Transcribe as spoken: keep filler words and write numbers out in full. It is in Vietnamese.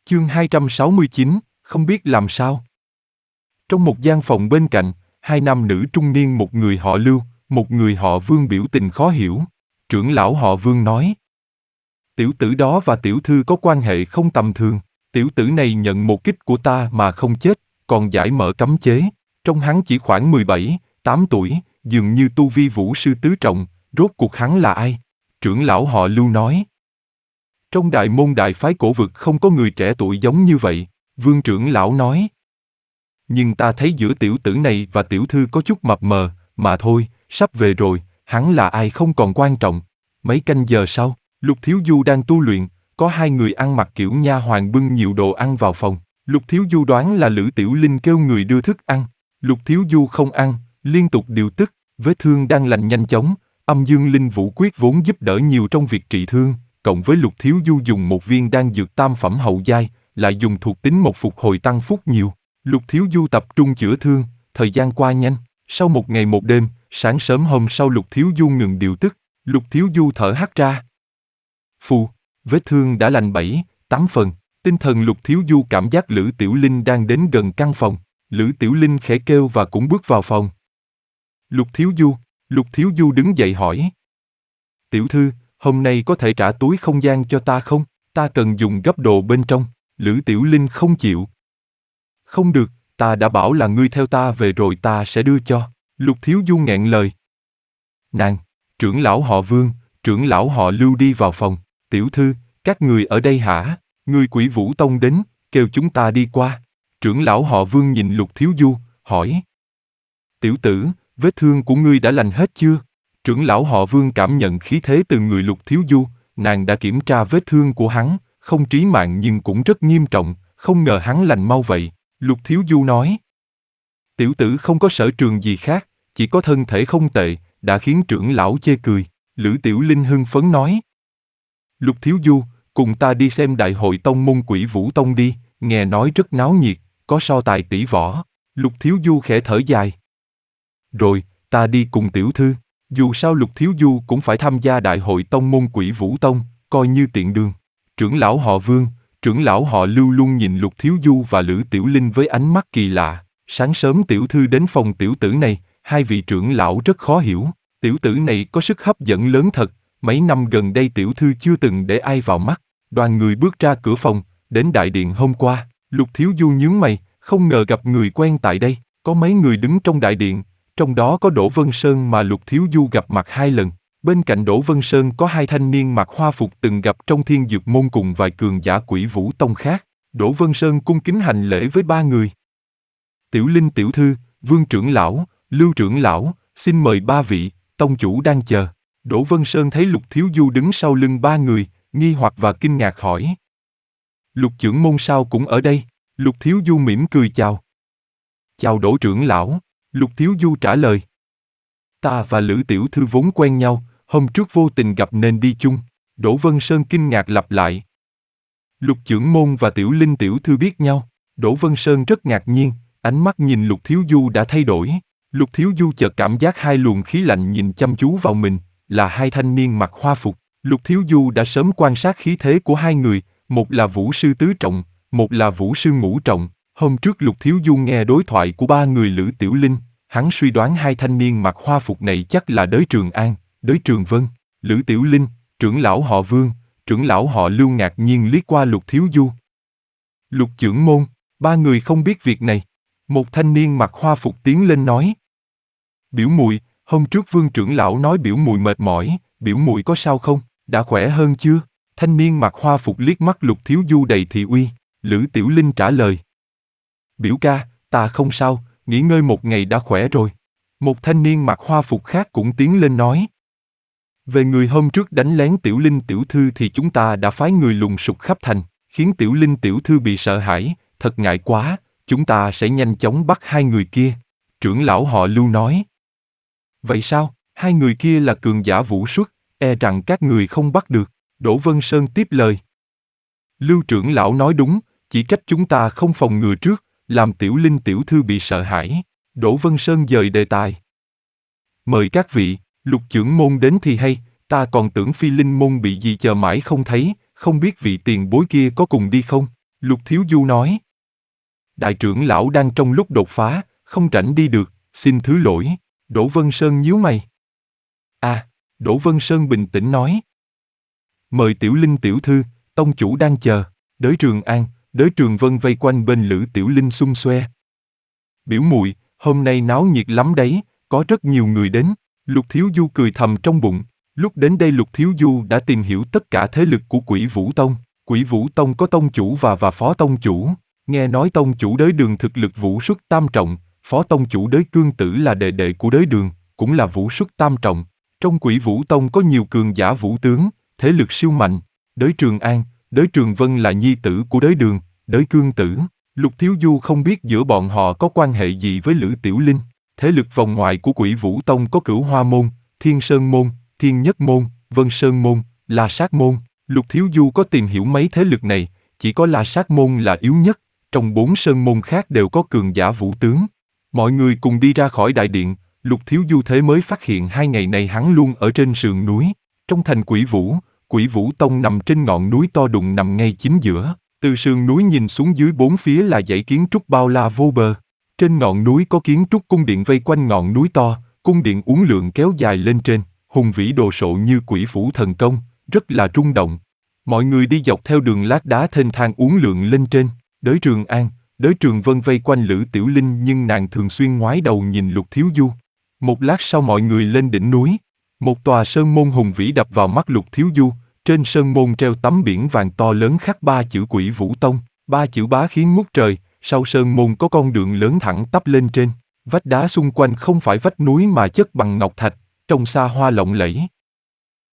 Chương hai trăm sáu mươi chín, không biết làm sao. Trong một gian phòng bên cạnh, hai nam nữ trung niên, một người họ Lưu, một người họ Vương biểu tình khó hiểu. Trưởng lão họ Vương nói: tiểu tử đó và tiểu thư có quan hệ không tầm thường. Tiểu tử này nhận một kích của ta mà không chết, còn giải mở cấm chế. Trong hắn chỉ khoảng mười bảy, tám tuổi, dường như tu vi vũ sư tứ trọng, rốt cuộc hắn là ai? Trưởng lão họ Lưu nói: trong đại môn đại phái cổ vực không có người trẻ tuổi giống như vậy. Vương trưởng lão nói: nhưng ta thấy giữa tiểu tử này và tiểu thư có chút mập mờ, mà thôi, sắp về rồi, hắn là ai không còn quan trọng. Mấy canh giờ sau, Lục Thiếu Du đang tu luyện, có hai người ăn mặc kiểu nha hoàn bưng nhiều đồ ăn vào phòng. Lục Thiếu Du đoán là Lữ Tiểu Linh kêu người đưa thức ăn. Lục Thiếu Du không ăn, liên tục điều tức, vết thương đang lành nhanh chóng. Âm Dương Linh Vũ Quyết vốn giúp đỡ nhiều trong việc trị thương, cộng với Lục Thiếu Du dùng một viên đan dược tam phẩm hậu giai, lại dùng thuộc tính một phục hồi tăng phúc nhiều. Lục Thiếu Du tập trung chữa thương, thời gian qua nhanh. Sau một ngày một đêm, sáng sớm hôm sau Lục Thiếu Du ngừng điều tức. Lục Thiếu Du thở hắt ra. Phù, vết thương đã lành bảy, tám phần. Tinh thần Lục Thiếu Du cảm giác Lữ Tiểu Linh đang đến gần căn phòng. Lữ Tiểu Linh khẽ kêu và cũng bước vào phòng. Lục Thiếu Du, Lục Thiếu Du đứng dậy hỏi: tiểu thư, hôm nay có thể trả túi không gian cho ta không? Ta cần dùng gấp đồ bên trong. Lữ Tiểu Linh không chịu. Không được, ta đã bảo là ngươi theo ta về rồi ta sẽ đưa cho. Lục Thiếu Du nghẹn lời. Nàng, trưởng lão họ Vương, trưởng lão họ Lưu đi vào phòng. Tiểu thư, các người ở đây hả? Người Quỷ Vũ Tông đến, kêu chúng ta đi qua. Trưởng lão họ Vương nhìn Lục Thiếu Du, hỏi: tiểu tử, vết thương của ngươi đã lành hết chưa? Trưởng lão họ Vương cảm nhận khí thế từ người Lục Thiếu Du, nàng đã kiểm tra vết thương của hắn, không trí mạng nhưng cũng rất nghiêm trọng, không ngờ hắn lành mau vậy. Lục Thiếu Du nói: tiểu tử không có sở trường gì khác, chỉ có thân thể không tệ, đã khiến trưởng lão chê cười. Lữ Tiểu Linh hưng phấn nói: Lục Thiếu Du, cùng ta đi xem đại hội tông môn Quỷ Vũ Tông đi, nghe nói rất náo nhiệt, có so tài tỷ võ. Lục Thiếu Du khẽ thở dài. Rồi, ta đi cùng tiểu thư. Dù sao Lục Thiếu Du cũng phải tham gia đại hội tông môn Quỷ Vũ Tông, coi như tiện đường. Trưởng lão họ Vương, trưởng lão họ Lưu luôn nhìn Lục Thiếu Du và Lữ Tiểu Linh với ánh mắt kỳ lạ. Sáng sớm tiểu thư đến phòng tiểu tử này, hai vị trưởng lão rất khó hiểu. Tiểu tử này có sức hấp dẫn lớn thật, mấy năm gần đây tiểu thư chưa từng để ai vào mắt. Đoàn người bước ra cửa phòng, đến đại điện hôm qua. Lục Thiếu Du nhướng mày, không ngờ gặp người quen tại đây. Có mấy người đứng trong đại điện, trong đó có Đỗ Vân Sơn mà Lục Thiếu Du gặp mặt hai lần. Bên cạnh Đỗ Vân Sơn có hai thanh niên mặc hoa phục từng gặp trong Thiên Dược Môn cùng vài cường giả Quỷ Vũ Tông khác. Đỗ Vân Sơn cung kính hành lễ với ba người. Tiểu Linh tiểu thư, Vương trưởng lão, Lưu trưởng lão, xin mời ba vị, tông chủ đang chờ. Đỗ Vân Sơn thấy Lục Thiếu Du đứng sau lưng ba người, nghi hoặc và kinh ngạc hỏi: Lục trưởng môn sao cũng ở đây? Lục Thiếu Du mỉm cười chào. Chào Đỗ trưởng lão. Lục Thiếu Du trả lời. Ta và Lữ tiểu thư vốn quen nhau, hôm trước vô tình gặp nên đi chung. Đỗ Vân Sơn kinh ngạc lặp lại. Lục trưởng môn và Tiểu Linh tiểu thư biết nhau. Đỗ Vân Sơn rất ngạc nhiên, ánh mắt nhìn Lục Thiếu Du đã thay đổi. Lục Thiếu Du chợt cảm giác hai luồng khí lạnh nhìn chăm chú vào mình, là hai thanh niên mặc hoa phục. Lục Thiếu Du đã sớm quan sát khí thế của hai người, một là vũ sư tứ trọng, một là vũ sư ngũ trọng. Hôm trước Lục Thiếu Du nghe đối thoại của ba người Lữ Tiểu Linh, hắn suy đoán hai thanh niên mặc hoa phục này chắc là Đới Trường An, Đới Trường Vân, Lữ Tiểu Linh, trưởng lão họ Vương, trưởng lão họ Lưu ngạc nhiên liếc qua Lục Thiếu Du. Lục trưởng môn, ba người không biết việc này. Một thanh niên mặc hoa phục tiến lên nói. Biểu muội, hôm trước Vương trưởng lão nói biểu muội mệt mỏi, biểu muội có sao không, đã khỏe hơn chưa? Thanh niên mặc hoa phục liếc mắt Lục Thiếu Du đầy thị uy. Lữ Tiểu Linh trả lời. Biểu ca, ta không sao, nghỉ ngơi một ngày đã khỏe rồi. Một thanh niên mặc hoa phục khác cũng tiến lên nói. Về người hôm trước đánh lén Tiểu Linh tiểu thư thì chúng ta đã phái người lùng sục khắp thành, khiến Tiểu Linh tiểu thư bị sợ hãi, thật ngại quá, chúng ta sẽ nhanh chóng bắt hai người kia. Trưởng lão họ Lưu nói. Vậy sao, hai người kia là cường giả vũ xuất, e rằng các người không bắt được. Đỗ Vân Sơn tiếp lời. Lưu trưởng lão nói đúng, chỉ trách chúng ta không phòng ngừa trước, làm Tiểu Linh tiểu thư bị sợ hãi. Đỗ Vân Sơn dời đề tài. Mời các vị, Lục trưởng môn đến thì hay, ta còn tưởng Phi Linh môn bị gì chờ mãi không thấy, không biết vị tiền bối kia có cùng đi không? Lục Thiếu Du nói. Đại trưởng lão đang trong lúc đột phá, không rảnh đi được, xin thứ lỗi. Đỗ Vân Sơn nhíu mày. À, Đỗ Vân Sơn bình tĩnh nói. Mời Tiểu Linh tiểu thư, tông chủ đang chờ. Đới Trường An, Đới Trường Vân vây quanh bên Lữ Tiểu Linh xung xoe. Biểu muội, hôm nay náo nhiệt lắm đấy, có rất nhiều người đến. Lục Thiếu Du cười thầm trong bụng. Lúc đến đây Lục Thiếu Du đã tìm hiểu tất cả thế lực của Quỷ Vũ Tông. Quỷ Vũ Tông có tông chủ và và phó tông chủ. Nghe nói tông chủ Đới Đường thực lực vũ xuất tam trọng, phó tông chủ Đới Cương Tử là đệ đệ của Đới Đường, cũng là vũ xuất tam trọng. Trong Quỷ Vũ Tông có nhiều cường giả vũ tướng, thế lực siêu mạnh. Đới Trường An, Đới Trường Vân là nhi tử của Đới Đường, Đới Cương Tử. Lục Thiếu Du không biết giữa bọn họ có quan hệ gì với Lữ Tiểu Linh. Thế lực vòng ngoài của Quỷ Vũ Tông có Cửu Hoa Môn, Thiên Sơn Môn, Thiên Nhất Môn, Vân Sơn Môn, La Sát Môn. Lục Thiếu Du có tìm hiểu mấy thế lực này, chỉ có La Sát Môn là yếu nhất. Trong bốn sơn môn khác đều có cường giả vũ tướng. Mọi người cùng đi ra khỏi đại điện, Lục Thiếu Du thế mới phát hiện hai ngày này hắn luôn ở trên sườn núi. Trong thành Quỷ Vũ, Quỷ Vũ Tông nằm trên ngọn núi to đùng nằm ngay chính giữa. Từ sườn núi nhìn xuống dưới bốn phía là dãy kiến trúc bao la vô bờ. Trên ngọn núi có kiến trúc cung điện vây quanh ngọn núi to, cung điện uốn lượn kéo dài lên trên, hùng vĩ đồ sộ như quỷ phủ thần công, rất là rung động. Mọi người đi dọc theo đường lát đá thênh thang uốn lượn lên trên. Đới Trường An, Đới Trường Vân vây quanh Lữ Tiểu Linh nhưng nàng thường xuyên ngoái đầu nhìn Lục Thiếu Du. Một lát sau mọi người lên đỉnh núi. Một tòa sơn môn hùng vĩ đập vào mắt Lục Thiếu Du. Trên sơn môn treo tấm biển vàng to lớn khắc ba chữ Quỷ Vũ Tông, ba chữ bá khí ngút trời. Sau sơn môn có con đường lớn thẳng tắp lên trên. Vách đá xung quanh không phải vách núi mà chất bằng ngọc thạch, trông xa hoa lộng lẫy.